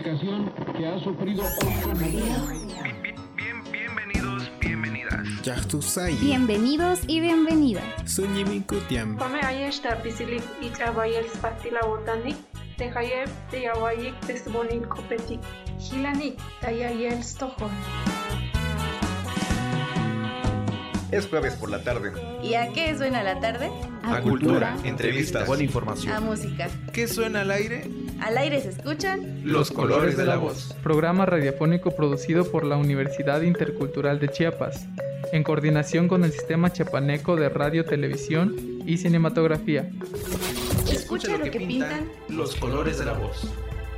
comunicación que ha sufrido Bienvenidos y bienvenidas. Come ayesta pisilik itrabayel spatila botanik, tehayeb teyawayik tesbonin kopetik, hilanik tayayel stojon. Es jueves por la tarde. ¿Y a qué suena la tarde? A cultura, entrevistas, buena información. A música. ¿Qué suena al aire? Al aire se escuchan Los colores de la voz. Programa radiofónico producido por la Universidad Intercultural de Chiapas, en coordinación con el Sistema Chiapaneco de Radio, Televisión y Cinematografía. Escucha lo que pintan los colores de la voz.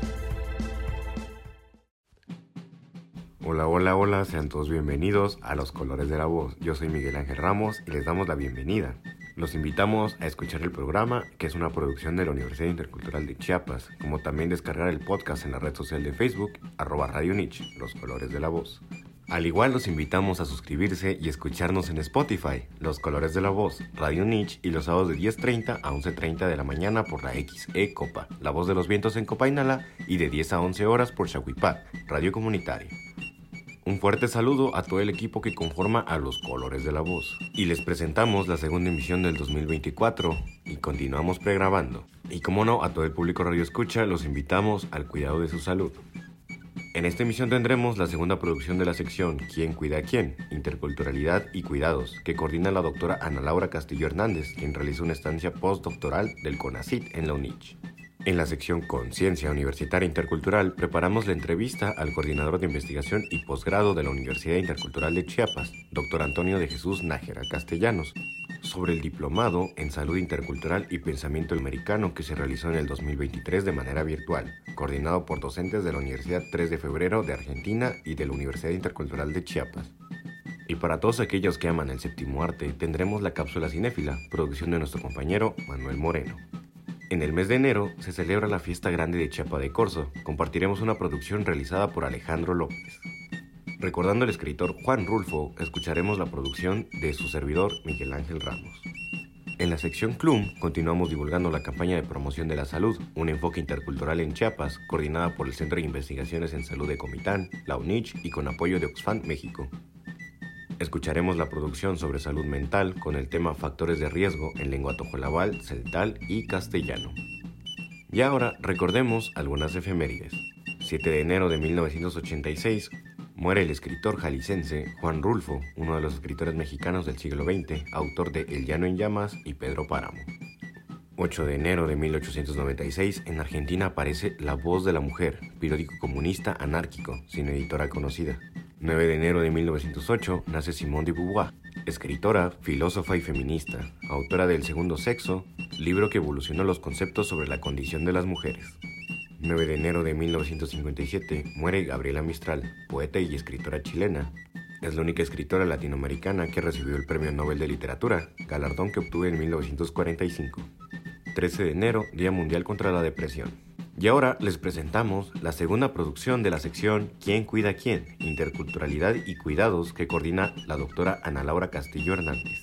Hola, sean todos bienvenidos a Los Colores de la Voz. Yo soy Miguel Ángel Ramos y les damos la bienvenida. Los invitamos a escuchar el programa, que es una producción de la Universidad Intercultural de Chiapas, como también descargar el podcast en la red social de Facebook, @Radio Niche, Los Colores de la Voz. Al igual los invitamos a suscribirse y escucharnos en Spotify, Los Colores de la Voz, Radio Niche y los sábados de 10:30 a 11:30 de la mañana por la XE Copa, La Voz de los Vientos en Copainala, y de 10 a 11 horas por Xahuipac, Radio Comunitaria. Un fuerte saludo a todo el equipo que conforma a Los Colores de la Voz. Y les presentamos la segunda emisión del 2024 y continuamos pregrabando. Y como no, a todo el público Radio Escucha los invitamos al cuidado de su salud. En esta emisión tendremos la segunda producción de la sección ¿Quién cuida a quién? Interculturalidad y cuidados, que coordina la doctora Ana Laura Castillo Hernández, quien realiza una estancia postdoctoral del CONACYT en la UNICH. En la sección Conciencia Universitaria Intercultural preparamos la entrevista al coordinador de investigación y posgrado de la Universidad Intercultural de Chiapas, Dr. Antonio de Jesús Nájera Castellanos, sobre el diplomado en Salud Intercultural y Pensamiento Americano que se realizó en el 2023 de manera virtual, coordinado por docentes de la Universidad 3 de Febrero de Argentina y de la Universidad Intercultural de Chiapas. Y para todos aquellos que aman el séptimo arte, tendremos la cápsula cinéfila, producción de nuestro compañero Manuel Moreno. En el mes de enero se celebra la Fiesta Grande de Chiapa de Corzo. Compartiremos una producción realizada por Alejandro López. Recordando al escritor Juan Rulfo, escucharemos la producción de su servidor Miguel Ángel Ramos. En la sección CLUM continuamos divulgando la campaña de promoción de la salud, un enfoque intercultural en Chiapas, coordinada por el Centro de Investigaciones en Salud de Comitán, la UNICH y con apoyo de Oxfam México. Escucharemos la producción sobre salud mental con el tema Factores de riesgo en lengua tojolabal, celtal y castellano. Y ahora recordemos algunas efemérides. 7 de enero de 1986 muere el escritor jalisciense Juan Rulfo, uno de los escritores mexicanos del siglo XX, autor de El Llano en Llamas y Pedro Páramo. 8 de enero de 1896 en Argentina aparece La Voz de la Mujer, periódico comunista anárquico, sin editora conocida. 9 de enero de 1908 nace Simone de Beauvoir, escritora, filósofa y feminista, autora de El Segundo Sexo, libro que evolucionó los conceptos sobre la condición de las mujeres. 9 de enero de 1957 muere Gabriela Mistral, poeta y escritora chilena. Es la única escritora latinoamericana que recibió el Premio Nobel de Literatura, galardón que obtuvo en 1945. 13 de enero, Día Mundial contra la Depresión. Y ahora les presentamos la segunda producción de la sección ¿Quién cuida a quién? Interculturalidad y cuidados, que coordina la doctora Ana Laura Castillo Hernández.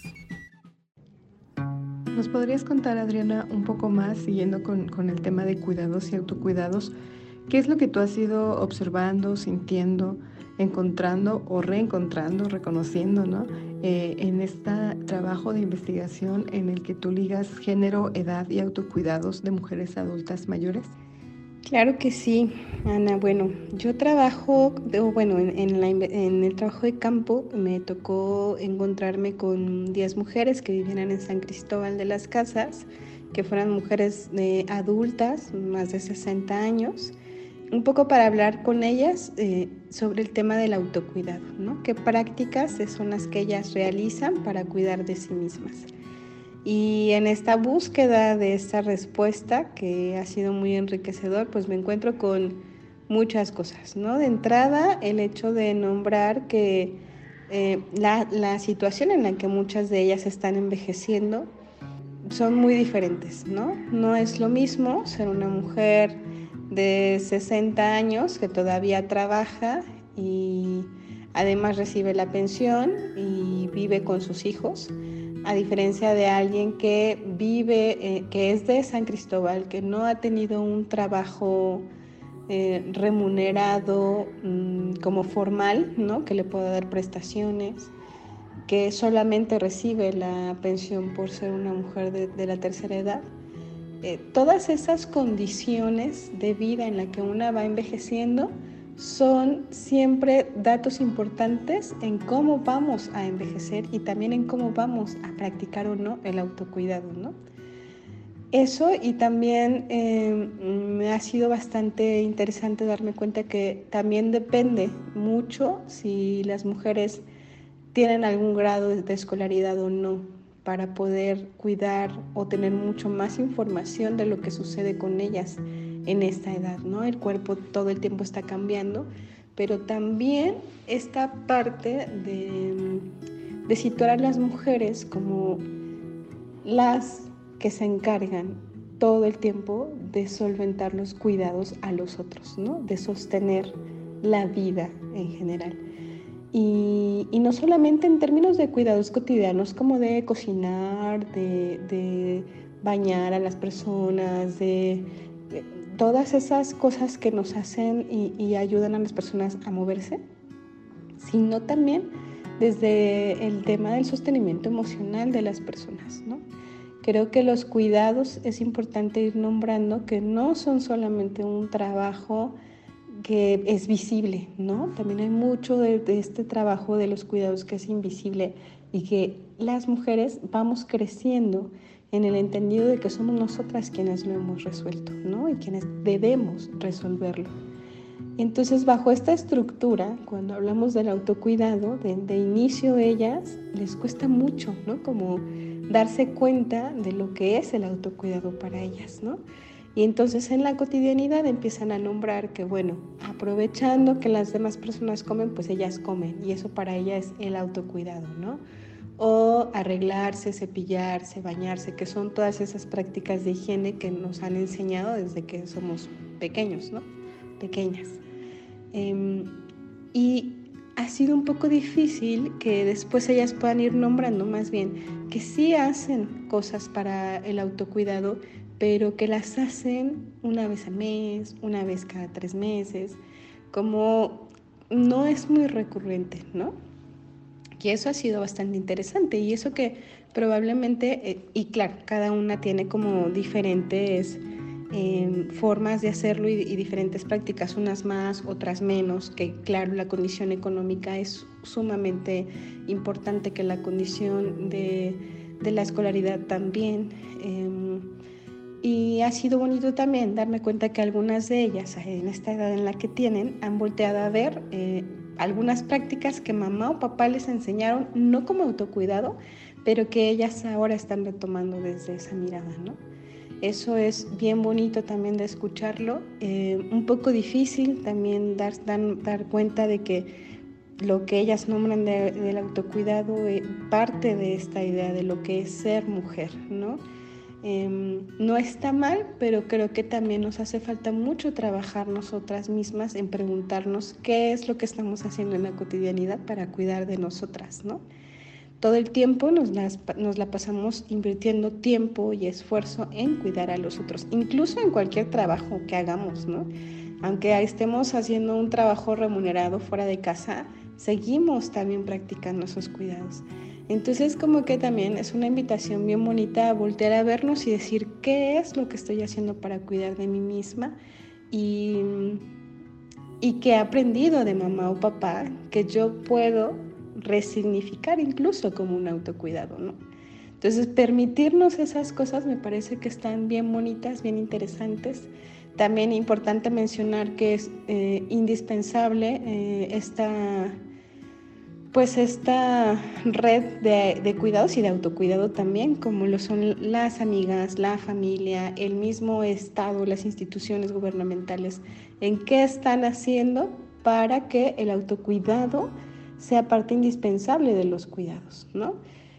¿Nos podrías contar, Adriana, un poco más, siguiendo con el tema de cuidados y autocuidados, qué es lo que tú has ido observando, sintiendo, encontrando o reencontrando, reconociendo, ¿no? En este trabajo de investigación en el que tú ligas género, edad y autocuidados de mujeres adultas mayores? Claro que sí, Ana. Bueno, yo trabajo, en el trabajo de campo me tocó encontrarme con 10 mujeres que vivieran en San Cristóbal de las Casas, que fueran mujeres adultas, más de 60 años, un poco para hablar con ellas sobre el tema del autocuidado, ¿no? ¿Qué prácticas son las que ellas realizan para cuidar de sí mismas? Y en esta búsqueda de esta respuesta, que ha sido muy enriquecedor, pues me encuentro con muchas cosas, ¿no? De entrada, el hecho de nombrar que la situación en la que muchas de ellas están envejeciendo son muy diferentes, ¿no? No es lo mismo ser una mujer de 60 años que todavía trabaja y además recibe la pensión y vive con sus hijos, a diferencia de alguien que vive, que es de San Cristóbal, que no ha tenido un trabajo remunerado como formal, ¿no? Que le pueda dar prestaciones, que solamente recibe la pensión por ser una mujer de la tercera edad. Todas esas condiciones de vida en la que una va envejeciendo son siempre datos importantes en cómo vamos a envejecer y también en cómo vamos a practicar o no el autocuidado, ¿no? Eso, y también me ha sido bastante interesante darme cuenta que también depende mucho si las mujeres tienen algún grado de escolaridad o no, para poder cuidar o tener mucho más información de lo que sucede con ellas en esta edad, ¿no? El cuerpo todo el tiempo está cambiando, pero también esta parte de situar a las mujeres como las que se encargan todo el tiempo de solventar los cuidados a los otros, ¿no? De sostener la vida en general. Y no solamente en términos de cuidados cotidianos como de cocinar, de bañar a las personas, de todas esas cosas que nos hacen y ayudan a las personas a moverse, sino también desde el tema del sostenimiento emocional de las personas, ¿no? Creo que los cuidados es importante ir nombrando que no son solamente un trabajo que es visible, ¿no? También hay mucho de este trabajo de los cuidados que es invisible y que las mujeres vamos creciendo en el entendido de que somos nosotras quienes lo hemos resuelto, ¿no? Y quienes debemos resolverlo. Entonces, bajo esta estructura, cuando hablamos del autocuidado, de inicio ellas les cuesta mucho, ¿no? Como darse cuenta de lo que es el autocuidado para ellas, ¿no? Y entonces en la cotidianidad empiezan a nombrar que, bueno, aprovechando que las demás personas comen, pues ellas comen, y eso para ellas es el autocuidado, ¿no? O arreglarse, cepillarse, bañarse, que son todas esas prácticas de higiene que nos han enseñado desde que somos pequeños, ¿no? Pequeñas. Y ha sido un poco difícil que después ellas puedan ir nombrando más bien que sí hacen cosas para el autocuidado, pero que las hacen una vez al mes, una vez cada 3 meses, como no es muy recurrente, ¿no? Y eso ha sido bastante interesante, y eso que probablemente, y claro, cada una tiene como diferentes formas de hacerlo y diferentes prácticas, unas más, otras menos, que claro, la condición económica es sumamente importante, que la condición de la escolaridad también. Y ha sido bonito también darme cuenta que algunas de ellas, en esta edad en la que tienen, han volteado a ver algunas prácticas que mamá o papá les enseñaron, no como autocuidado, pero que ellas ahora están retomando desde esa mirada, ¿no? Eso es bien bonito también de escucharlo, un poco difícil también dar cuenta de que lo que ellas nombran del autocuidado parte de esta idea de lo que es ser mujer, ¿no? No está mal, pero creo que también nos hace falta mucho trabajar nosotras mismas en preguntarnos qué es lo que estamos haciendo en la cotidianidad para cuidar de nosotras, ¿no? Todo el tiempo nos la pasamos invirtiendo tiempo y esfuerzo en cuidar a los otros, incluso en cualquier trabajo que hagamos, ¿no? Aunque estemos haciendo un trabajo remunerado fuera de casa, seguimos también practicando esos cuidados. Entonces, como que también es una invitación bien bonita a voltear a vernos y decir qué es lo que estoy haciendo para cuidar de mí misma, y que he aprendido de mamá o papá que yo puedo resignificar incluso como un autocuidado, ¿no? Entonces, permitirnos esas cosas me parece que están bien bonitas, bien interesantes. También importante mencionar que es indispensable esta red de cuidados y de autocuidado también, como lo son las amigas, la familia, el mismo Estado, las instituciones gubernamentales, en qué están haciendo para que el autocuidado sea parte indispensable de los cuidados, ¿no?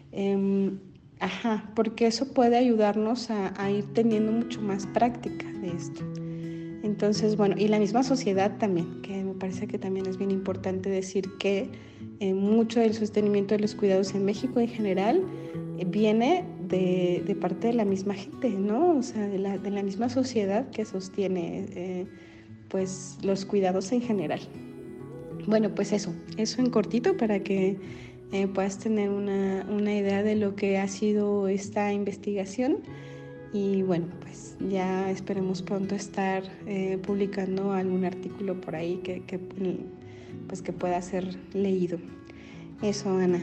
Porque eso puede ayudarnos a ir teniendo mucho más práctica de esto. Entonces, bueno, y la misma sociedad también, que me parece que también es bien importante decir que mucho del sostenimiento de los cuidados en México en general viene de parte de la misma gente, ¿no? O sea, de la misma sociedad que sostiene pues los cuidados en general. Bueno, pues eso en cortito para que puedas tener una idea de lo que ha sido esta investigación. Y bueno, pues ya esperemos pronto estar publicando algún artículo por ahí que pueda ser leído. Eso, Ana.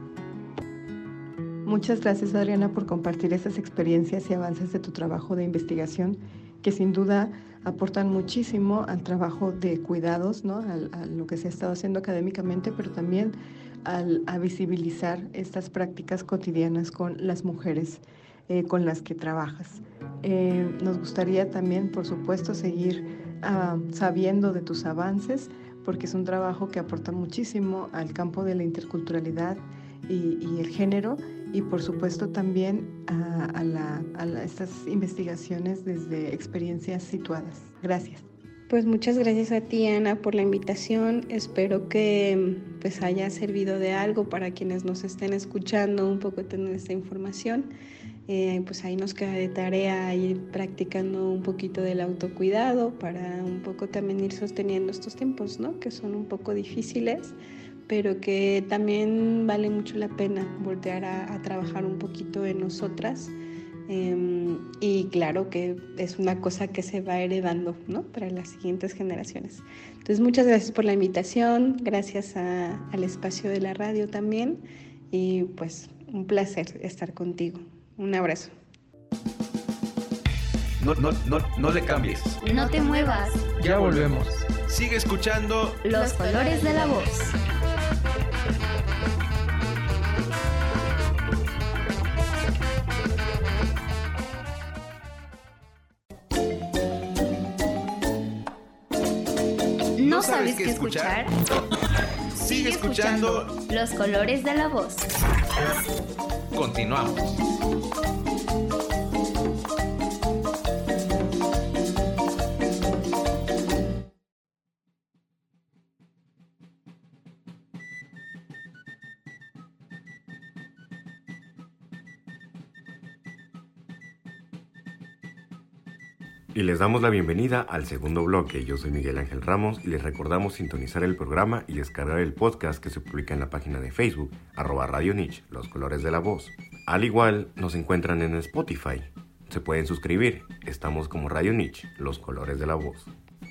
Muchas gracias, Adriana, por compartir esas experiencias y avances de tu trabajo de investigación, que sin duda aportan muchísimo al trabajo de cuidados, ¿no? A lo que se ha estado haciendo académicamente, pero también a visibilizar estas prácticas cotidianas con las mujeres con las que trabajas. Nos gustaría también, por supuesto, seguir sabiendo de tus avances, porque es un trabajo que aporta muchísimo al campo de la interculturalidad y el género, y por supuesto también a estas investigaciones desde experiencias situadas. Gracias. Pues muchas gracias a ti, Ana, por la invitación. Espero que pues haya servido de algo para quienes nos estén escuchando, un poco tener esta información. Pues ahí nos queda de tarea ir practicando un poquito del autocuidado para un poco también ir sosteniendo estos tiempos, ¿no? Que son un poco difíciles, pero que también vale mucho la pena voltear a trabajar un poquito en nosotras. Y claro que es una cosa que se va heredando, ¿no? Para las siguientes generaciones. Entonces, muchas gracias por la invitación, gracias al espacio de la radio también, y pues un placer estar contigo. Un abrazo. No le cambies. No te muevas. Ya volvemos. Sigue escuchando Los colores de la voz. ¿No sabes qué escuchar? Sigue escuchando Los colores de la voz. Continuamos. Y les damos la bienvenida al segundo bloque. Yo soy Miguel Ángel Ramos y les recordamos sintonizar el programa y descargar el podcast que se publica en la página de Facebook, @Radio Niche, Los Colores de la Voz. Al igual, nos encuentran en Spotify. Se pueden suscribir. Estamos como Radio Niche, Los Colores de la Voz.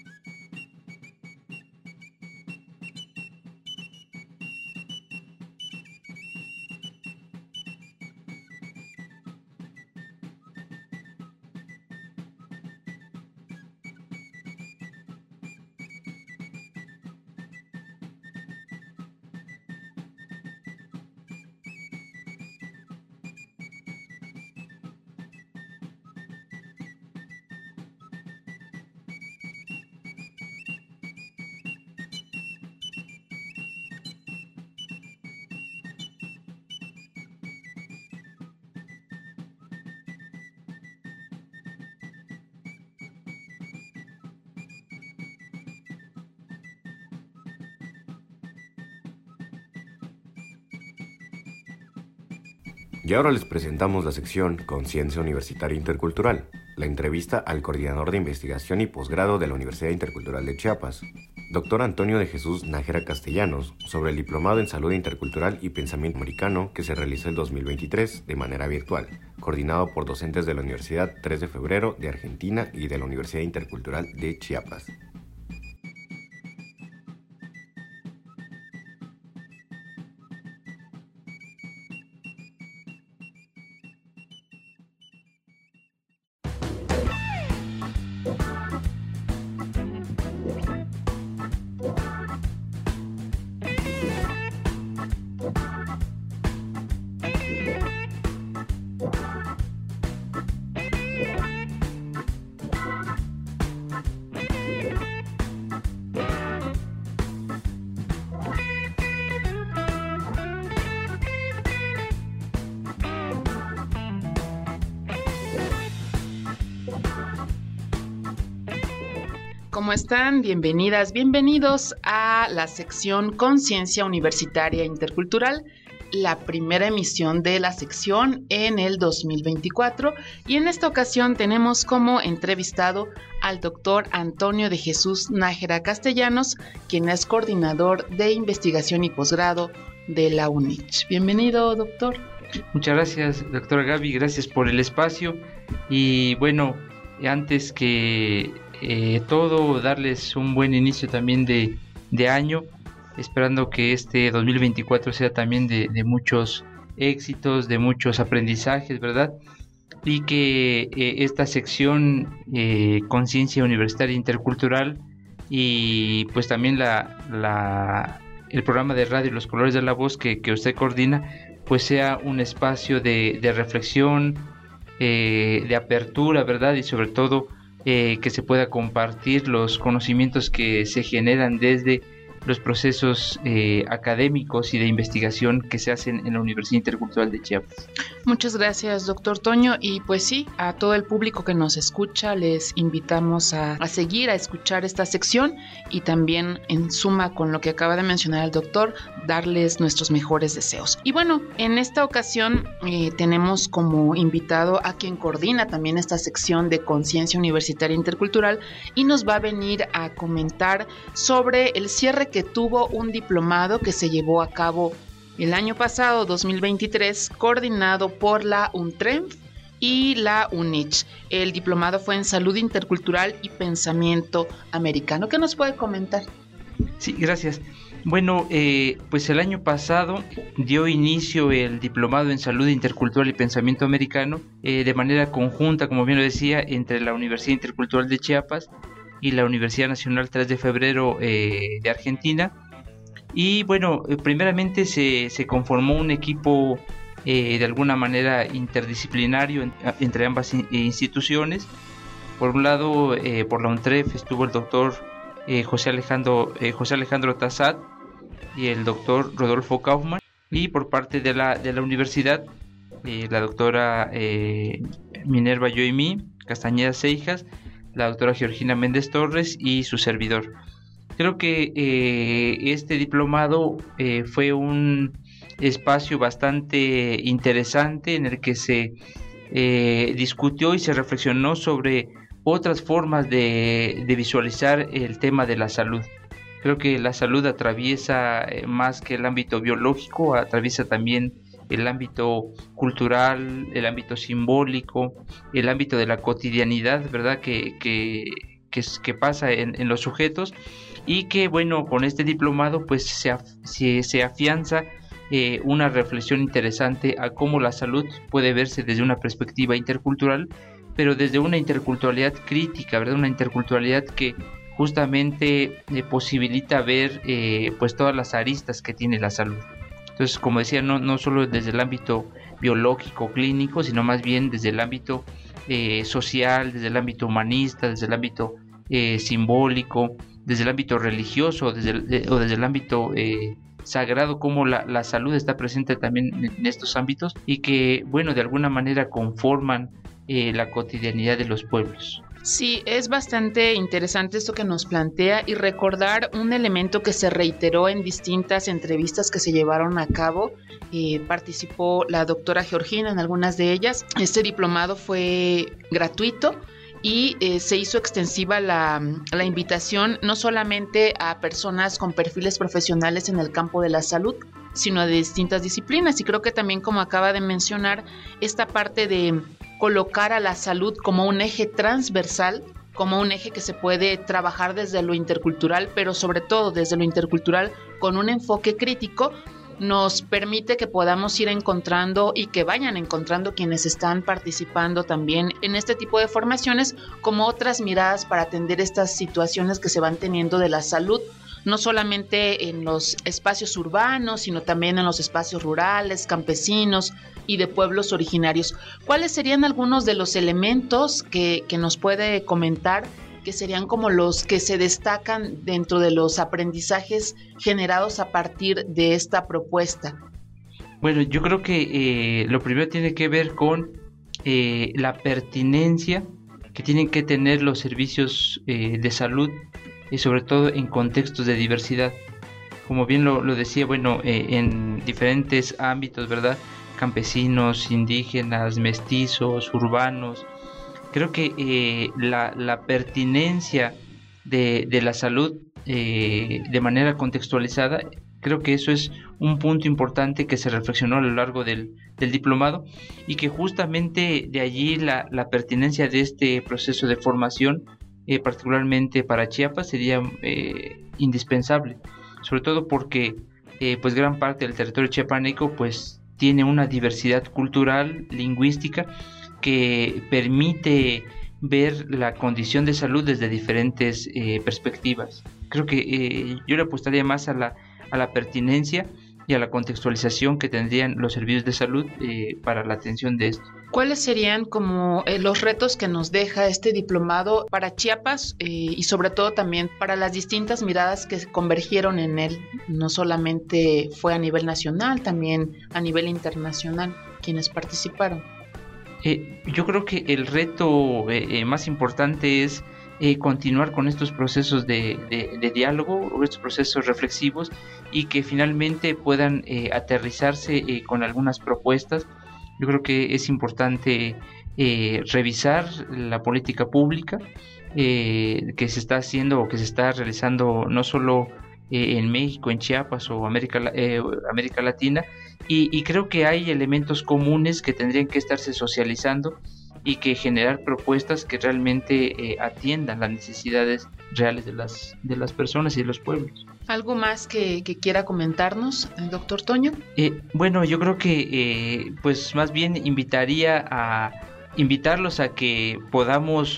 Y ahora les presentamos la sección Conciencia Universitaria Intercultural, la entrevista al coordinador de investigación y posgrado de la Universidad Intercultural de Chiapas, Dr. Antonio de Jesús Nájera Castellanos, sobre el Diplomado en Salud Intercultural y Pensamiento Americano que se realizó el 2023 de manera virtual, coordinado por docentes de la Universidad 3 de Febrero de Argentina y de la Universidad Intercultural de Chiapas. ¿Cómo están? Bienvenidas, bienvenidos a la sección Conciencia Universitaria Intercultural. la primera emisión de la sección en el 2024 y en esta ocasión tenemos como entrevistado al doctor Antonio de Jesús Nájera Castellanos, quien es coordinador de investigación y posgrado de la UNICH. Bienvenido, doctor. Muchas gracias, doctora Gaby, gracias por el espacio y bueno, antes que todo, darles un buen inicio también de año, esperando que este 2024 sea también de muchos éxitos, de muchos aprendizajes, ¿verdad? Y que esta sección Conciencia Universitaria Intercultural y pues también el programa de radio Los Colores de la Voz que usted coordina, pues sea un espacio de reflexión, de apertura, ¿verdad? Y sobre todo que se pueda compartir los conocimientos que se generan desde los procesos académicos y de investigación que se hacen en la Universidad Intercultural de Chiapas. Muchas gracias, doctor Toño, y pues sí, a todo el público que nos escucha les invitamos a seguir, a escuchar esta sección y también en suma con lo que acaba de mencionar el doctor, darles nuestros mejores deseos. Y bueno, en esta ocasión tenemos como invitado a quien coordina también esta sección de Conciencia Universitaria Intercultural y nos va a venir a comentar sobre el cierre que tuvo un diplomado que se llevó a cabo el año pasado, 2023, coordinado por la UNTRENF y la UNICH. El diplomado fue en Salud Intercultural y Pensamiento Americano. ¿Qué nos puede comentar? Sí, gracias. Bueno, pues el año pasado dio inicio el diplomado en Salud Intercultural y Pensamiento Americano de manera conjunta, como bien lo decía, entre la Universidad Intercultural de Chiapas y la Universidad Nacional 3 de Febrero de Argentina. Y bueno, primeramente se conformó un equipo de alguna manera interdisciplinario entre ambas instituciones. Por un lado, por la UNTREF estuvo el doctor José Alejandro Tassat y el doctor Rodolfo Kaufman, y por parte de la universidad la doctora Minerva Yoimí Castañeda Seijas, la doctora Georgina Méndez Torres y su servidor. Creo que este diplomado fue un espacio bastante interesante en el que se discutió y se reflexionó sobre otras formas de visualizar el tema de la salud. Creo que la salud atraviesa más que el ámbito biológico, atraviesa también el ámbito cultural, el ámbito simbólico, el ámbito de la cotidianidad, ¿verdad? Que pasa en los sujetos, y que bueno, con este diplomado pues se afianza una reflexión interesante a cómo la salud puede verse desde una perspectiva intercultural, pero desde una interculturalidad crítica, ¿verdad? Una interculturalidad que justamente posibilita ver pues todas las aristas que tiene la salud. Entonces, como decía, no solo desde el ámbito biológico, clínico, sino más bien desde el ámbito social, desde el ámbito humanista, desde el ámbito simbólico, desde el ámbito religioso, o desde el ámbito sagrado, cómo la salud está presente también en estos ámbitos y que, bueno, de alguna manera conforman la cotidianidad de los pueblos. Sí, es bastante interesante esto que nos plantea y recordar un elemento que se reiteró en distintas entrevistas que se llevaron a cabo. Participó la doctora Georgina en algunas de ellas. Este diplomado fue gratuito y se hizo extensiva la invitación no solamente a personas con perfiles profesionales en el campo de la salud, sino de distintas disciplinas. Y creo que también, como acaba de mencionar, esta parte de colocar a la salud como un eje transversal, como un eje que se puede trabajar desde lo intercultural, pero sobre todo desde lo intercultural con un enfoque crítico, nos permite que podamos ir encontrando y que vayan encontrando quienes están participando también en este tipo de formaciones como otras miradas para atender estas situaciones que se van teniendo de la salud, no solamente en los espacios urbanos, sino también en los espacios rurales, campesinos y de pueblos originarios. ¿Cuáles serían algunos de los elementos que nos puede comentar que serían como los que se destacan dentro de los aprendizajes generados a partir de esta propuesta? Bueno, yo creo que lo primero tiene que ver con la pertinencia que tienen que tener los servicios de salud, y sobre todo en contextos de diversidad. como bien lo decía, bueno, en diferentes ámbitos, ¿verdad? Campesinos, indígenas, mestizos, urbanos. Creo que la pertinencia de la salud de manera contextualizada, creo que eso es un punto importante que se reflexionó a lo largo del diplomado, y que justamente de allí la pertinencia de este proceso de formación, particularmente para Chiapas, sería indispensable, sobre todo porque pues gran parte del territorio chiapaneco pues tiene una diversidad cultural, lingüística, que permite ver la condición de salud desde diferentes perspectivas. Creo que yo le apostaría más a la pertinencia y a la contextualización que tendrían los servicios de salud para la atención de esto. ¿Cuáles serían como los retos que nos deja este diplomado para Chiapas y sobre todo también para las distintas miradas que convergieron en él? No solamente fue a nivel nacional, también a nivel internacional quienes participaron. Yo creo que el reto más importante es continuar con estos procesos de diálogo, estos procesos reflexivos, y que finalmente puedan aterrizarse con algunas propuestas. Yo creo que es importante revisar la política pública que se está haciendo o que se está realizando no solo en México, en Chiapas o América Latina, y creo que hay elementos comunes que tendrían que estarse socializando y que generar propuestas que realmente atiendan las necesidades reales de las personas y de los pueblos. ¿Algo más que quiera comentarnos, doctor Toño? Bueno, yo creo que pues más bien invitarlos a que podamos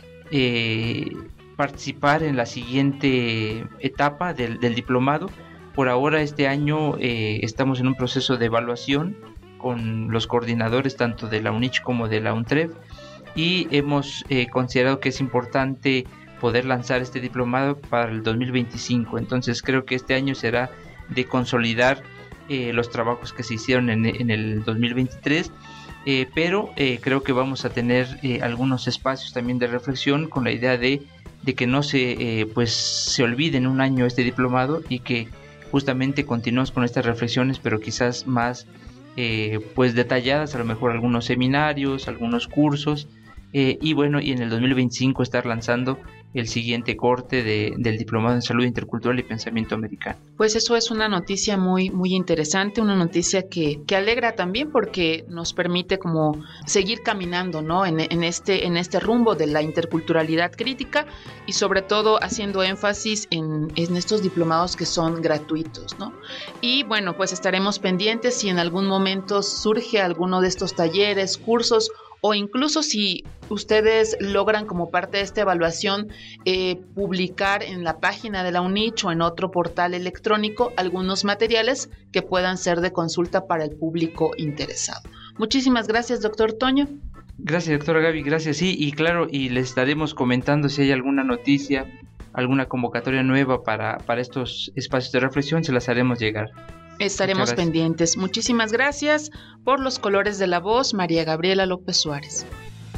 participar en la siguiente etapa del diplomado. Por ahora, este año estamos en un proceso de evaluación con los coordinadores tanto de la UNICH como de la UNTREV, y hemos considerado que es importante poder lanzar este diplomado para el 2025. Entonces creo que este año será de consolidar los trabajos que se hicieron en el 2023, pero creo que vamos a tener algunos espacios también de reflexión con la idea de que no se olvide en un año este diplomado, y que justamente continuemos con estas reflexiones, pero quizás más detalladas, a lo mejor algunos seminarios, algunos cursos, y en el 2025 estar lanzando el siguiente corte del Diplomado en Salud Intercultural y Pensamiento Americano. Pues eso es una noticia muy, muy interesante, una noticia que alegra también, porque nos permite como seguir caminando, ¿no? en este rumbo de la interculturalidad crítica, y sobre todo haciendo énfasis en estos diplomados que son gratuitos, ¿no? Y bueno, pues estaremos pendientes si en algún momento surge alguno de estos talleres, cursos, o incluso si ustedes logran como parte de esta evaluación publicar en la página de la UNICH o en otro portal electrónico algunos materiales que puedan ser de consulta para el público interesado. Muchísimas gracias, doctor Toño. Gracias, doctora Gaby, gracias. Sí, y claro, y les estaremos comentando si hay alguna noticia, alguna convocatoria nueva para estos espacios de reflexión, se las haremos llegar. Estaremos pendientes. Muchísimas gracias. Por los colores de la voz, María Gabriela López Suárez.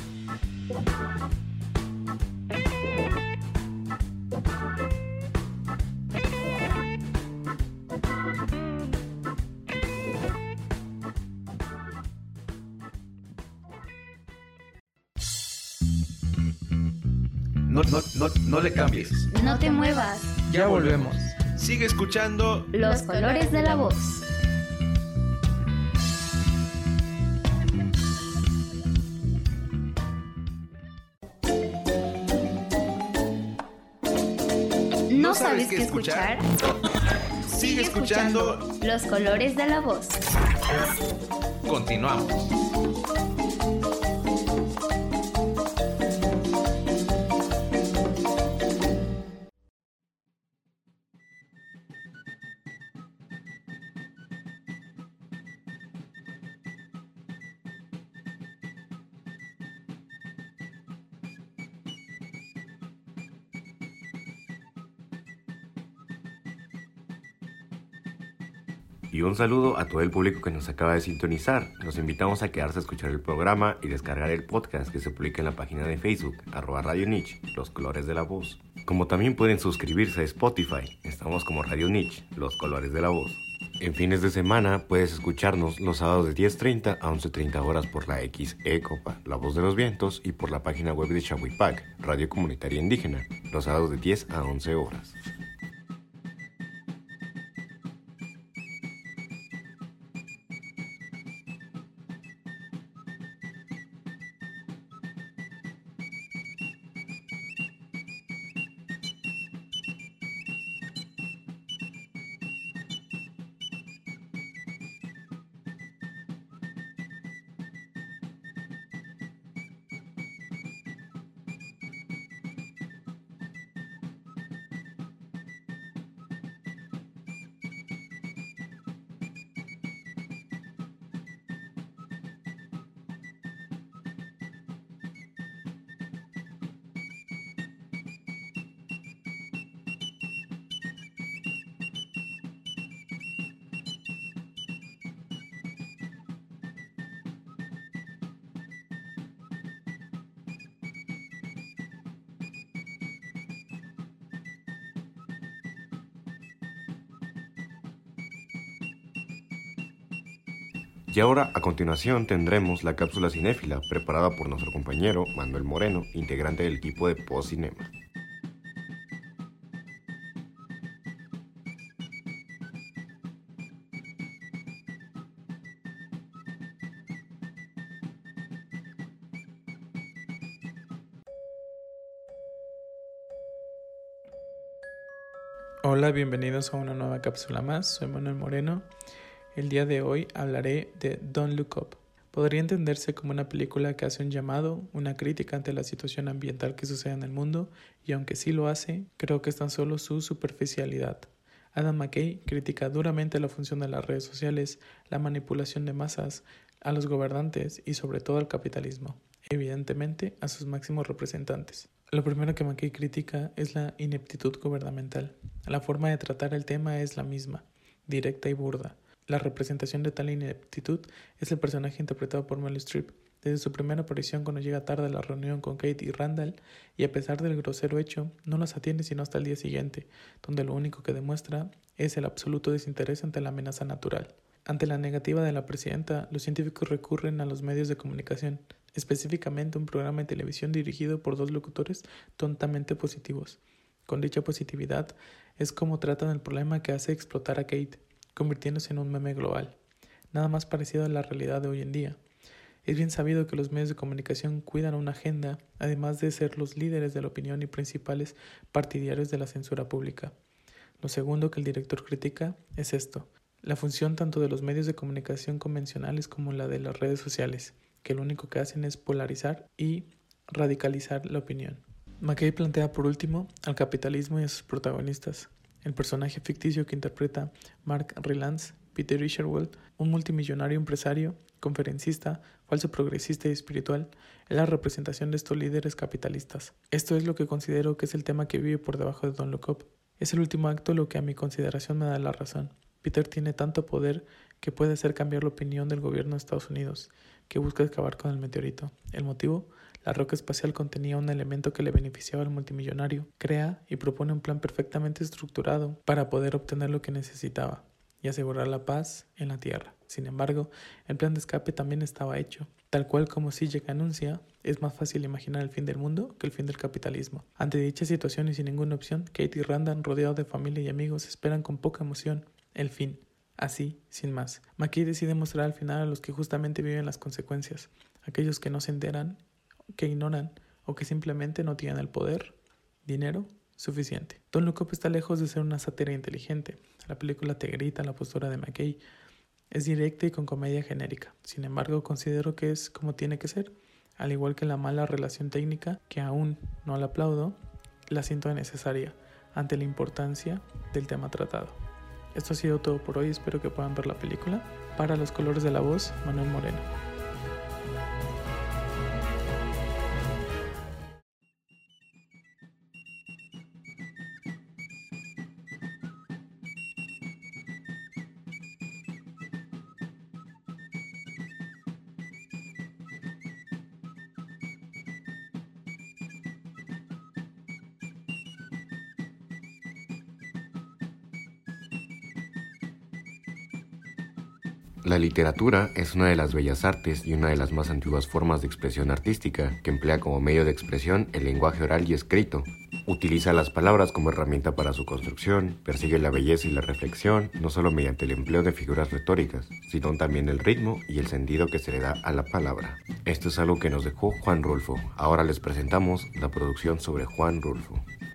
No le cambies. No te muevas. Ya volvemos. Sigue escuchando Los colores de la voz. ¿No sabes qué escuchar? Sigue escuchando Los colores de la voz. Continuamos. Y un saludo a todo el público que nos acaba de sintonizar. Los invitamos a quedarse a escuchar el programa y descargar el podcast que se publica en la página de Facebook, @Radio UNICH, Los Colores de la Voz. como también pueden suscribirse a Spotify. Estamos como Radio Niche, los colores de la voz. En fines de semana puedes escucharnos los sábados de 10:30 a 11:30 horas por la XE Copa, La Voz de los Vientos, y por la página web de Chahuipac, Radio Comunitaria Indígena, los sábados de 10 a 11 horas. Y ahora, a continuación, tendremos la cápsula cinéfila preparada por nuestro compañero Manuel Moreno, integrante del equipo de Post Cinema. Hola, bienvenidos a una nueva cápsula más. Soy Manuel Moreno. El día de hoy hablaré de Don't Look Up. Podría entenderse como una película que hace un llamado, una crítica ante la situación ambiental que sucede en el mundo, y aunque sí lo hace, creo que es tan solo su superficialidad. Adam McKay critica duramente la función de las redes sociales, la manipulación de masas, a los gobernantes y sobre todo al capitalismo, evidentemente a sus máximos representantes. Lo primero que McKay critica es la ineptitud gubernamental. La forma de tratar el tema es la misma, directa y burda. La representación de tal ineptitud es el personaje interpretado por Meryl Streep. Desde su primera aparición cuando llega tarde a la reunión con Kate y Randall, y a pesar del grosero hecho, no las atiende sino hasta el día siguiente, donde lo único que demuestra es el absoluto desinterés ante la amenaza natural. Ante la negativa de la presidenta, los científicos recurren a los medios de comunicación, específicamente un programa de televisión dirigido por dos locutores tontamente positivos. Con dicha positividad es como tratan el problema que hace explotar a Kate, convirtiéndose en un meme global, nada más parecido a la realidad de hoy en día. Es bien sabido que los medios de comunicación cuidan una agenda, además de ser los líderes de la opinión y principales partidarios de la censura pública. Lo segundo que el director critica es esto, la función tanto de los medios de comunicación convencionales como la de las redes sociales, que lo único que hacen es polarizar y radicalizar la opinión. McKay plantea por último al capitalismo y a sus protagonistas. El personaje ficticio que interpreta Mark Rylance, Peter Isherwood, un multimillonario empresario, conferencista, falso progresista y espiritual, es la representación de estos líderes capitalistas. Esto es lo que considero que es el tema que vive por debajo de Don't Look Up. Es el último acto lo que a mi consideración me da la razón. Peter tiene tanto poder que puede hacer cambiar la opinión del gobierno de Estados Unidos, que busca acabar con el meteorito. ¿El motivo? La roca espacial contenía un elemento que le beneficiaba al multimillonario. Crea y propone un plan perfectamente estructurado para poder obtener lo que necesitaba y asegurar la paz en la Tierra. Sin embargo, el plan de escape también estaba hecho. Tal cual como Zizek anuncia, es más fácil imaginar el fin del mundo que el fin del capitalismo. Ante dicha situación y sin ninguna opción, Kate y Randall, rodeados de familia y amigos, esperan con poca emoción el fin. Así, sin más. McKay decide mostrar al final a los que justamente viven las consecuencias, aquellos que no se enteran, que ignoran o que simplemente no tienen el poder, dinero, suficiente. Don't Look Up está lejos de ser una sátira inteligente. La película te grita la postura de McKay. Es directa y con comedia genérica. Sin embargo, considero que es como tiene que ser. Al igual que la mala relación técnica, que aún no la aplaudo, la siento necesaria ante la importancia del tema tratado. Esto ha sido todo por hoy. Espero que puedan ver la película. Para los colores de la voz, Manuel Moreno. La literatura es una de las bellas artes y una de las más antiguas formas de expresión artística que emplea como medio de expresión el lenguaje oral y escrito. Utiliza las palabras como herramienta para su construcción, persigue la belleza y la reflexión, no solo mediante el empleo de figuras retóricas, sino también el ritmo y el sentido que se le da a la palabra. Esto es algo que nos dejó Juan Rulfo. Ahora les presentamos la producción sobre Juan Rulfo.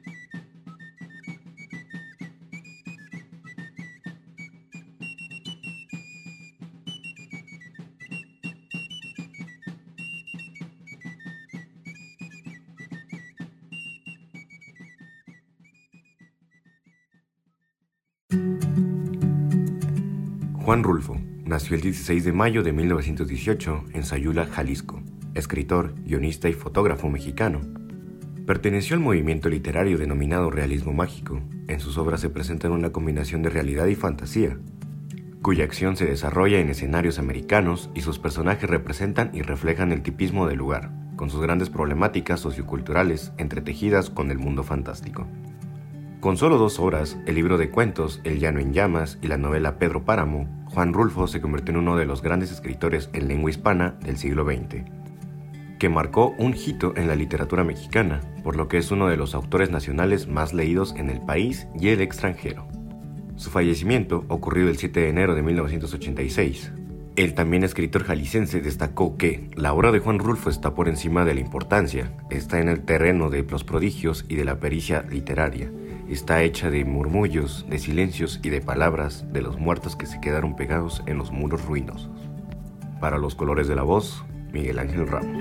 Juan Rulfo nació el 16 de mayo de 1918 en Sayula, Jalisco. Escritor, guionista y fotógrafo mexicano. Perteneció al movimiento literario denominado realismo mágico. En sus obras se presentan una combinación de realidad y fantasía, cuya acción se desarrolla en escenarios americanos y sus personajes representan y reflejan el tipismo del lugar, con sus grandes problemáticas socioculturales entretejidas con el mundo fantástico. Con solo 2 obras, el libro de cuentos El llano en llamas y la novela Pedro Páramo, Juan Rulfo se convirtió en uno de los grandes escritores en lengua hispana del siglo XX, que marcó un hito en la literatura mexicana, por lo que es uno de los autores nacionales más leídos en el país y el extranjero. Su fallecimiento, ocurrido el 7 de enero de 1986, el también escritor jalisciense destacó que la obra de Juan Rulfo está por encima de la importancia, está en el terreno de los prodigios y de la pericia literaria. Está hecha de murmullos, de silencios y de palabras de los muertos que se quedaron pegados en los muros ruinosos. Para los colores de la voz, Miguel Ángel Ramos.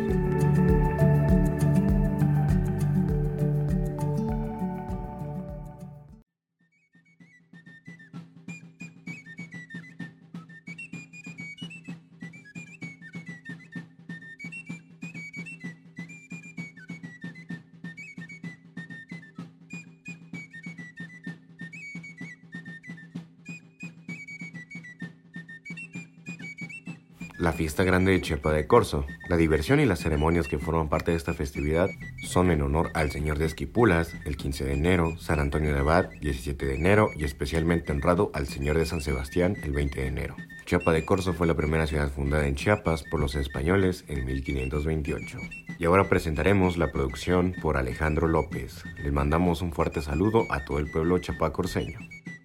La fiesta grande de Chiapa de Corzo. La diversión y las ceremonias que forman parte de esta festividad son en honor al Señor de Esquipulas, el 15 de enero, San Antonio de Abad, 17 de enero y especialmente honrado al Señor de San Sebastián, el 20 de enero. Chiapa de Corzo fue la primera ciudad fundada en Chiapas por los españoles en 1528. Y ahora presentaremos la producción por Alejandro López. Les mandamos un fuerte saludo a todo el pueblo chiapacorceño.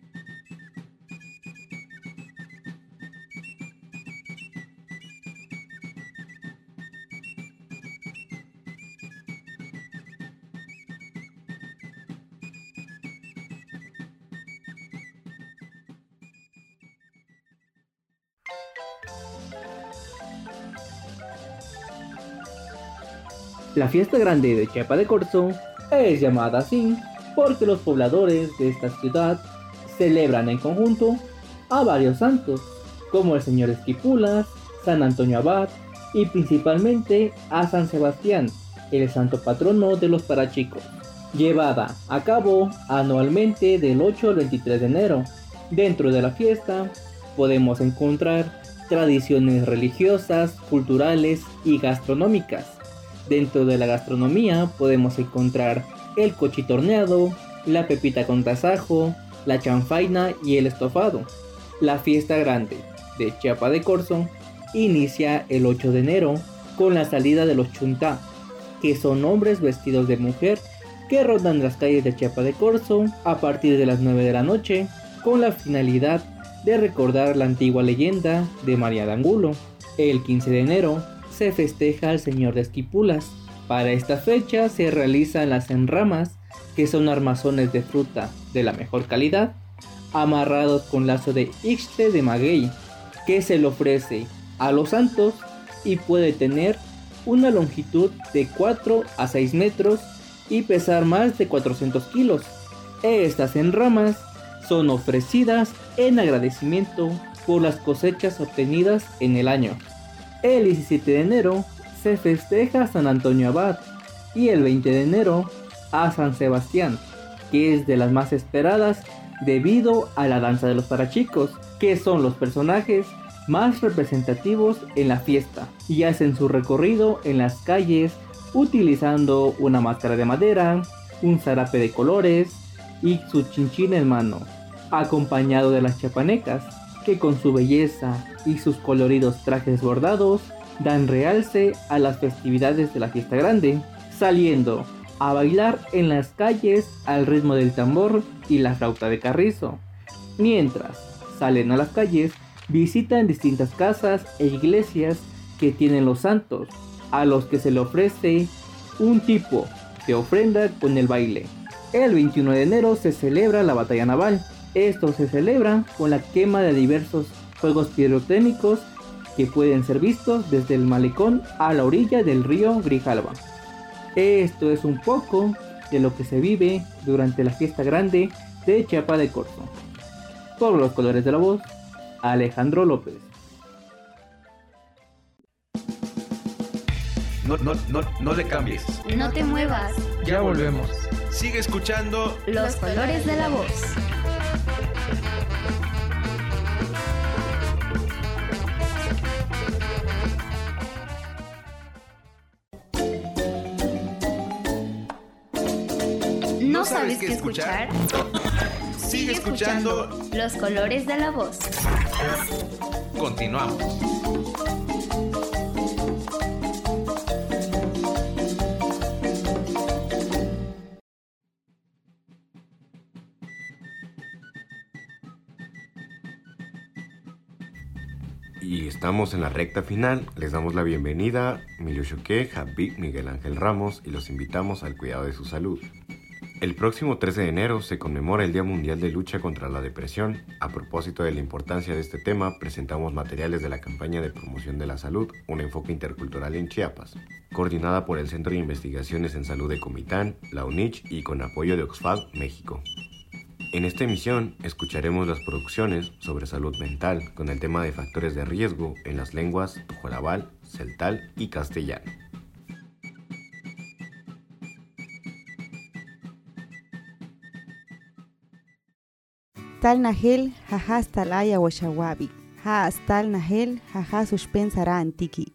La fiesta grande de Chiapa de Corzo es llamada así porque los pobladores de esta ciudad celebran en conjunto a varios santos, como el Señor Esquipulas, San Antonio Abad y principalmente a San Sebastián, el santo patrono de los parachicos, llevada a cabo anualmente del 8 al 23 de enero. Dentro de la fiesta podemos encontrar tradiciones religiosas, culturales y gastronómicas. Dentro de la gastronomía podemos encontrar el cochito horneado, la pepita con tasajo, la chanfaina y el estofado. La fiesta grande de Chiapa de Corzo inicia el 8 de enero con la salida de los chuntá, que son hombres vestidos de mujer que rondan las calles de Chiapa de Corzo a partir de las 9 de la noche con la finalidad de recordar la antigua leyenda de María de Angulo. El 15 de enero se festeja al Señor de Esquipulas. Para esta fecha se realizan las enramas, que son armazones de fruta de la mejor calidad, amarrados con lazo de ixtle de maguey, que se le ofrece a los santos y puede tener una longitud de 4 a 6 metros y pesar más de 400 kilos. Estas enramas son ofrecidas en agradecimiento por las cosechas obtenidas en el año. El 17 de enero se festeja a San Antonio Abad y el 20 de enero a San Sebastián, que es de las más esperadas debido a la danza de los parachicos, que son los personajes más representativos en la fiesta y hacen su recorrido en las calles utilizando una máscara de madera, un zarape de colores y su chinchín en mano, acompañado de las chiapanecas, que con su belleza y sus coloridos trajes bordados dan realce a las festividades de la fiesta grande, saliendo a bailar en las calles al ritmo del tambor y la flauta de carrizo. Mientras salen a las calles, visitan distintas casas e iglesias que tienen los santos, a los que se le ofrece un tipo de ofrenda con el baile. El 21 de enero se celebra la batalla naval. Esto se celebra con la quema de diversos fuegos pirotécnicos que pueden ser vistos desde el malecón a la orilla del río Grijalba. Esto es un poco de lo que se vive durante la fiesta grande de Chiapa de Corzo. Por los colores de la voz, Alejandro López. No le cambies. No te muevas. Ya volvemos. Sigue escuchando Los colores de la voz. ¿No sabes qué escuchar? Sigue escuchando Los colores de la voz. Continuamos. Y estamos en la recta final. Les damos la bienvenida Emilio Choqué, Habib Miguel Ángel Ramos y los invitamos al cuidado de su salud. El próximo 13 de enero se conmemora el Día Mundial de Lucha contra la Depresión. A propósito de la importancia de este tema, presentamos materiales de la campaña de promoción de la salud, un enfoque intercultural en Chiapas, coordinada por el Centro de Investigaciones en Salud de Comitán, la UNICH y con apoyo de Oxfam, México. En esta emisión escucharemos las producciones sobre salud mental con el tema de factores de riesgo en las lenguas tojolabal, celtal y castellano. Tal nahel jaja stalaya washawabi, ha stal nahel jaja suspensara antiki.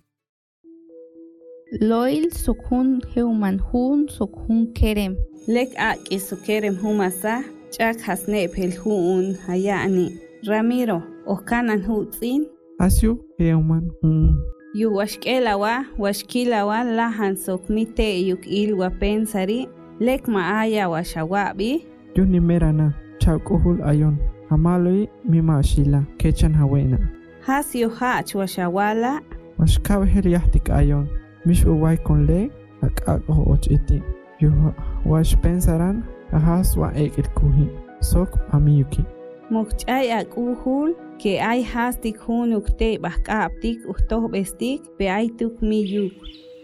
Loil sukhun heuman hun sukhun kerem. Lek ak isukerem humasa. Chak hasne pel huun hayani. Ramiro, oskanan hutzin. Asio heuman Yu washkelawa, washkilawa lahan sokmite yuk ilwa pensari. Lek maaya washawabi. Yuni merana, chaukuhul ayon. Hamaloi mimashila, kechan hawena. Hasio hach washawala. Washkaw heriahtik ayon. Mishu wai con le, ak och iti. Yu wash pensaran. Ahaswa ekir kuhi, sok amiyuki. Mukchay akuhul, que ay hastik hunuk te bakaptik uhtoh bestik, pe ay tuk miyuk.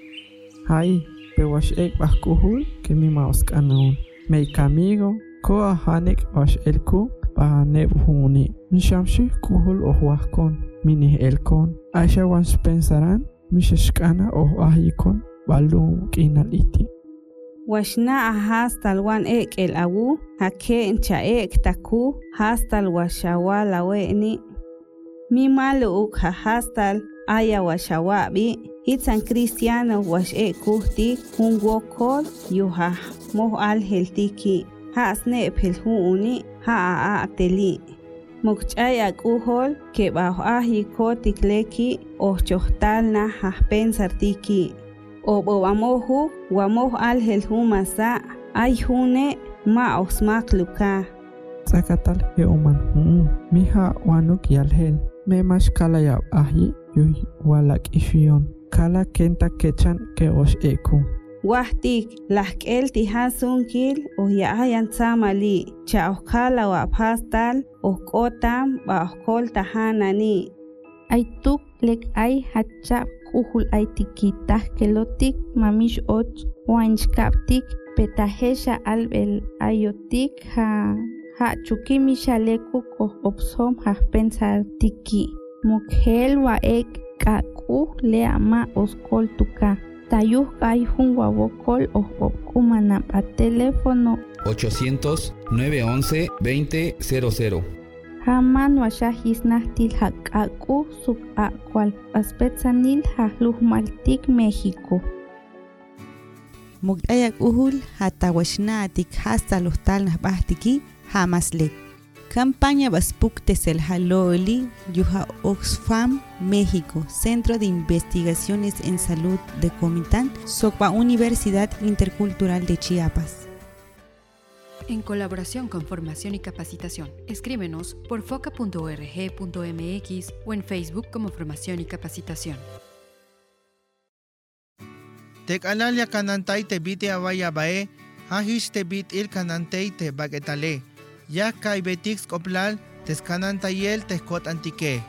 Hai, pe wash ek bakuhul, que mi mausk anaun. Meik amigo, ko ahanik wash elku, pa nebuhuni. Mishamshi kuhul ohwahkon, minih elkon. Aisha wash pensaran, misheshkana ohahikon, balum kinal iti. Washna hastal wan ek el awu, hake encha ek taku, hastal washawala weni. Mi maluk hastal aya washawabi, hitzan cristiano wash ek kuhti, un wokol, yuha moh al heltiki, hasne pel huuni, ha teli. Mukchaya kuhol, ke bajo ahi kotik leki, chohtal na pensartiki. Obo wamohu, wamoh al helhumasa, ay hune ma osmak luka. Sakatal heuman miha wanuk yalhel. Me mash kala yab ahi, yuh walak ishion. Kala kenta kechan ke osh eku. Wahtik, lahkel tihasunkil, yahayan samali, chaokala wapastal, okotam, baokol tahanani. Aituk lek ay hachap. Uhul aitikitah kelotik mamish och wanchkaptik petahesha albel ayotik ha chukimi shaleku ko opsom ha pensar tiki mukhel wa ek kaku le ama oskol tuka tayuh kai hun wabokol kumana pa teléfono 800 911 2000. Haman washahisnahtil hakaku suk akwal aspetsanil hahluhmaltik México. Mugdayak uhul hata washnatik hasta lustal nahbahtiki hamaslek. Campaña Baspuk Teseljaloli, Yuja Oxfam, México, Centro de Investigaciones en Salud de Comitán, Socpa Universidad Intercultural de Chiapas. En colaboración con Formación y Capacitación, escríbenos por foca.org.mx o en Facebook como Formación y Capacitación. Tekalalia kanantay te bite avaya bae, hahish te bit il kanantay te bagetale. Ya kai betix koplal, teskanantayel teskot antique.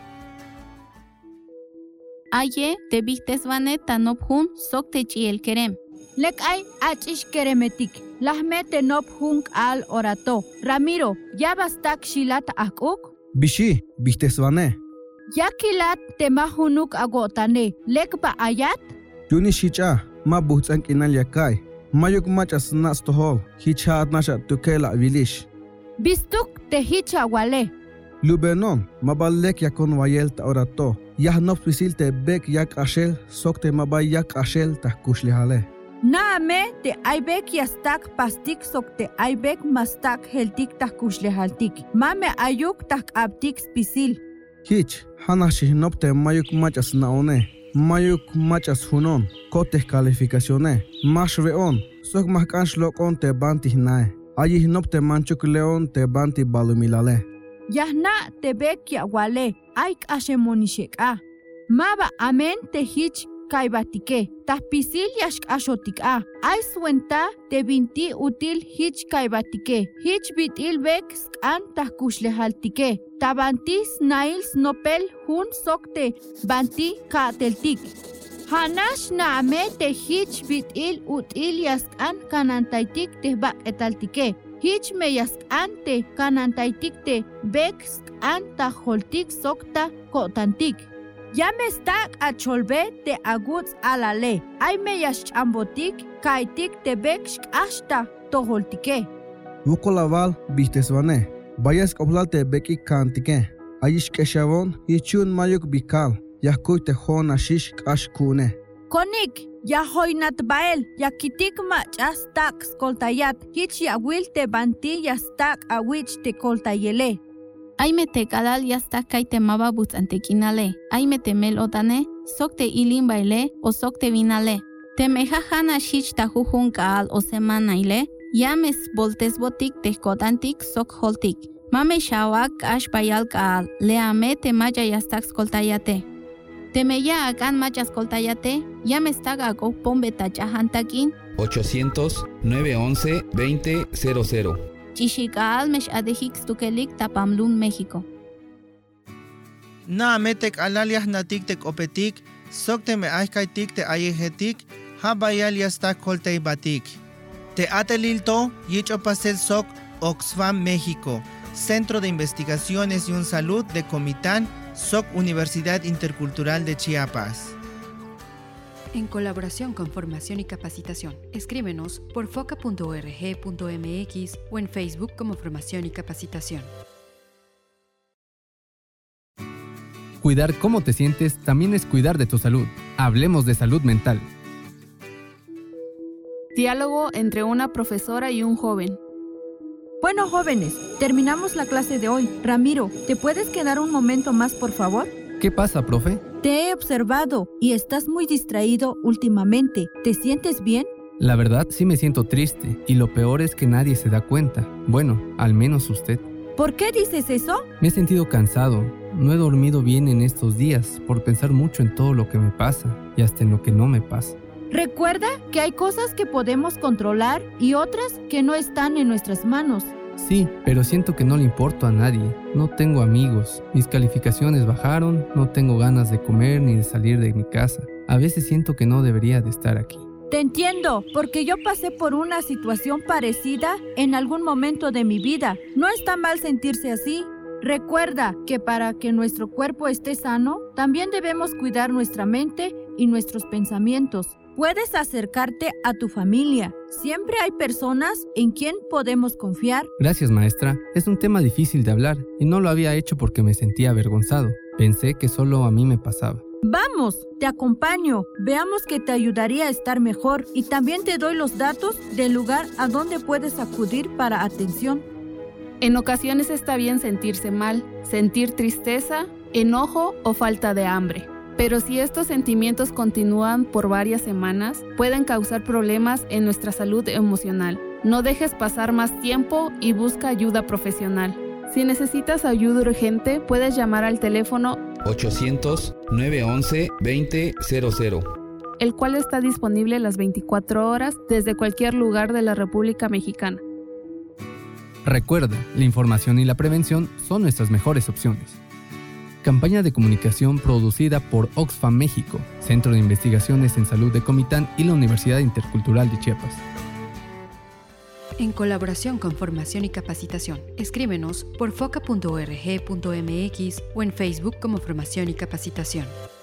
Aye, te vistes vanet tanobhun sok te chiel kerem. Lek ay achish keremetik. Lahme te nobhun al orato. Ramiro, ya bastak shilat akuk? Bishi, vistes vane. Ya kilat te mahunuk agotane. Lek ba ayat? Yuni shicha. Ma buhtsan kinalia kai. Mayuk machas nas tohol. Hicha nasha tukela vilish. Bistuk te hicha wale. Lubenon, mabalek yakon wayel ta orato. Yah no pisil te bek yak ashel, sok te mabay yak ashel ta kushlihale. Naame te aibek yastak pastik sok te aibek mastak heltik ta kushlihaltik. Mame ayuk tak abtik spisil. Hich, hanashi nopte mayuk machas naone. Mayuk machas hunon, kotes calificaciones, más veon, sok mahkansh lokon te banti nae, ayih nopte manchuk leon te banti balumilale. Yahna te bek ya wale, aik ashemonisheka. Maba amen te hich kaibatike, tahpisil yashk ashotika, ay suenta te binti util hich kaibatike, hich bitil bek skan tahkushlehaltike. Tabantis nails nopel hun sokte banti kateltik. Hanash naame te hich bitil util yaskan kanantaitik te bak etaltike. Hich me yaskan te kanantaitik te bek skan tajoltik sokta kotantik. Ya me stak acholbe te aguts alale. Ay me yaschambotik kaitik te bek ashta toholtike. Wukolaval vistes vane. Vayas koplalte beki kantike. Ayish keshavon hichun mayuk bikal. Yakuy te hona shish kashkune. Konik, ya hoinat bael, ya kitik machas tak skoltayat. Hich ya will te banti ya stak a wich te koltayele. Ay me te kalal ya stak kai te mababuz antekinale. Ay me te mel otane, sok te ilin baile o sok te vinale. Te mejajana shich ta jujun kaal o semana ile. Yames voltes botik te kotantik sok holtik. Mame shawak ash bayal kaal. Leame te maya yastak skoltayate. Te meya agan maya skoltayate. Yames taga go pombe tachahantakin. 800-911-2000. Chishikaal mesh adehik tukelik Tapamlún, México. Na metek alaliah natik tek opetik. Sok te me aikaitik te ayehetik. Ha bayal yastak koltei batik. Te atelilto, Yicho Pasel Soc, Oxfam, México, Centro de Investigaciones y un Salud de Comitán, Soc Universidad Intercultural de Chiapas. En colaboración con Formación y Capacitación, escríbenos por foca.org.mx o en Facebook como Formación y Capacitación. Cuidar cómo te sientes también es cuidar de tu salud. Hablemos de salud mental. Diálogo entre una profesora y un joven. Bueno, jóvenes, terminamos la clase de hoy. Ramiro, ¿te puedes quedar un momento más, por favor? ¿Qué pasa, profe? Te he observado y estás muy distraído últimamente. ¿Te sientes bien? La verdad, sí me siento triste y lo peor es que nadie se da cuenta. Bueno, al menos usted. ¿Por qué dices eso? Me he sentido cansado. No he dormido bien en estos días por pensar mucho en todo lo que me pasa y hasta en lo que no me pasa. Recuerda que hay cosas que podemos controlar y otras que no están en nuestras manos. Sí, pero siento que no le importo a nadie. No tengo amigos. Mis calificaciones bajaron, no tengo ganas de comer ni de salir de mi casa. A veces siento que no debería de estar aquí. Te entiendo, porque yo pasé por una situación parecida en algún momento de mi vida. No está mal sentirse así. Recuerda que para que nuestro cuerpo esté sano, también debemos cuidar nuestra mente y nuestros pensamientos. Puedes acercarte a tu familia. Siempre hay personas en quien podemos confiar. Gracias, maestra. Es un tema difícil de hablar y no lo había hecho porque me sentía avergonzado. Pensé que solo a mí me pasaba. Vamos, te acompaño. Veamos que te ayudaría a estar mejor y también te doy los datos del lugar a donde puedes acudir para atención. En ocasiones está bien sentirse mal, sentir tristeza, enojo o falta de hambre. Pero si estos sentimientos continúan por varias semanas, pueden causar problemas en nuestra salud emocional. No dejes pasar más tiempo y busca ayuda profesional. Si necesitas ayuda urgente, puedes llamar al teléfono 800-911-2000, el cual está disponible las 24 horas desde cualquier lugar de la República Mexicana. Recuerda, la información y la prevención son nuestras mejores opciones. Campaña de comunicación producida por Oxfam México, Centro de Investigaciones en Salud de Comitán y la Universidad Intercultural de Chiapas. En colaboración con Formación y Capacitación, escríbenos por foca.org.mx o en Facebook como Formación y Capacitación.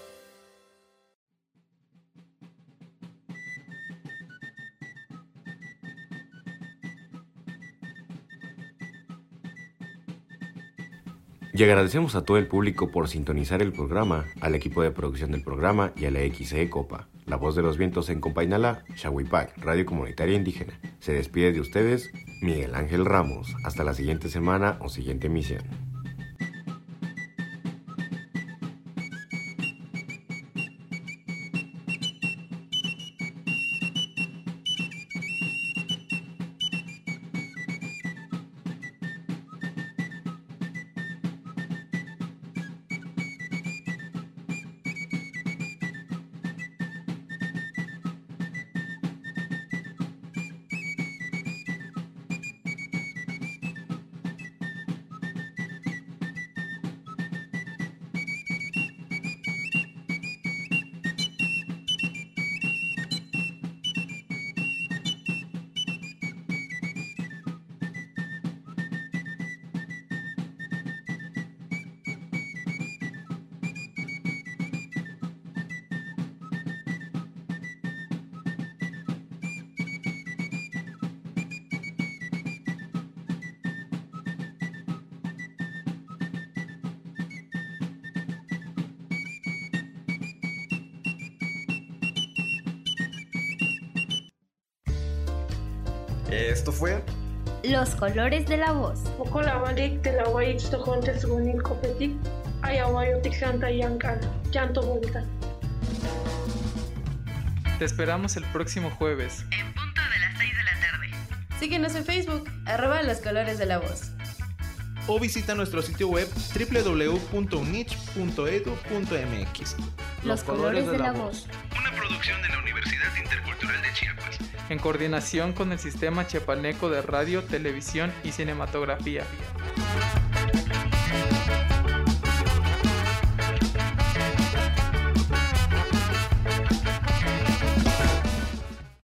Y agradecemos a todo el público por sintonizar el programa, al equipo de producción del programa y a la XE Copa. La Voz de los Vientos en Compainala, Xahuipac, Radio Comunitaria Indígena. Se despide de ustedes, Miguel Ángel Ramos. Hasta la siguiente semana o siguiente emisión. Esto fue Los Colores de la Voz. Te esperamos el próximo jueves. En punto de las 6 de la tarde. Síguenos en Facebook, @Los Colores de la Voz. O visita nuestro sitio web www.unich.edu.mx. Los Colores de la Voz. Una producción de la Universidad Intercultural de Chiapas. En coordinación con el Sistema Chiapaneco de Radio, Televisión y Cinematografía.